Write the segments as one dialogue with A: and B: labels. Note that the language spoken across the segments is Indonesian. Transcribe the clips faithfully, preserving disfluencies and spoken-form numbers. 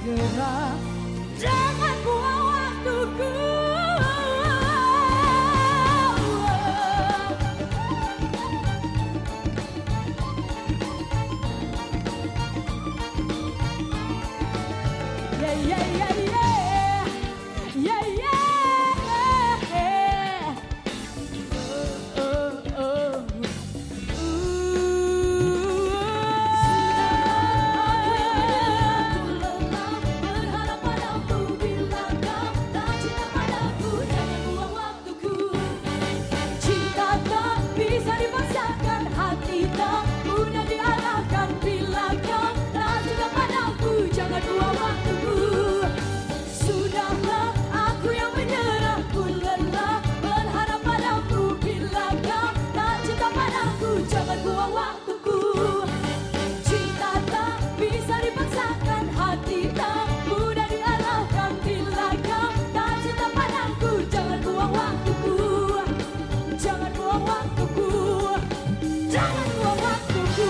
A: segera. Jangan buang waktuku. Yeah, yeah, yeah, yeah. Yeah, yeah. Oh, oh, oh. Bisa dipaksakan, hati tak mudah diarahkan. Bila kau tak suka padaku, jangan buang waktuku. Sudahlah, aku yang menyerah, ku lelah berharap padamu. Bila kau tak cinta padaku, jangan buang waktuku. Cinta tak bisa dipaksakan, hati tak mudah diarahkan. Bila kau tak cinta padaku, jangan buang waktuku. Jangan buang waktuku. Jangan buang waktuku.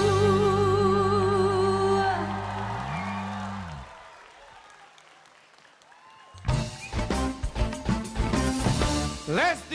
B: Let's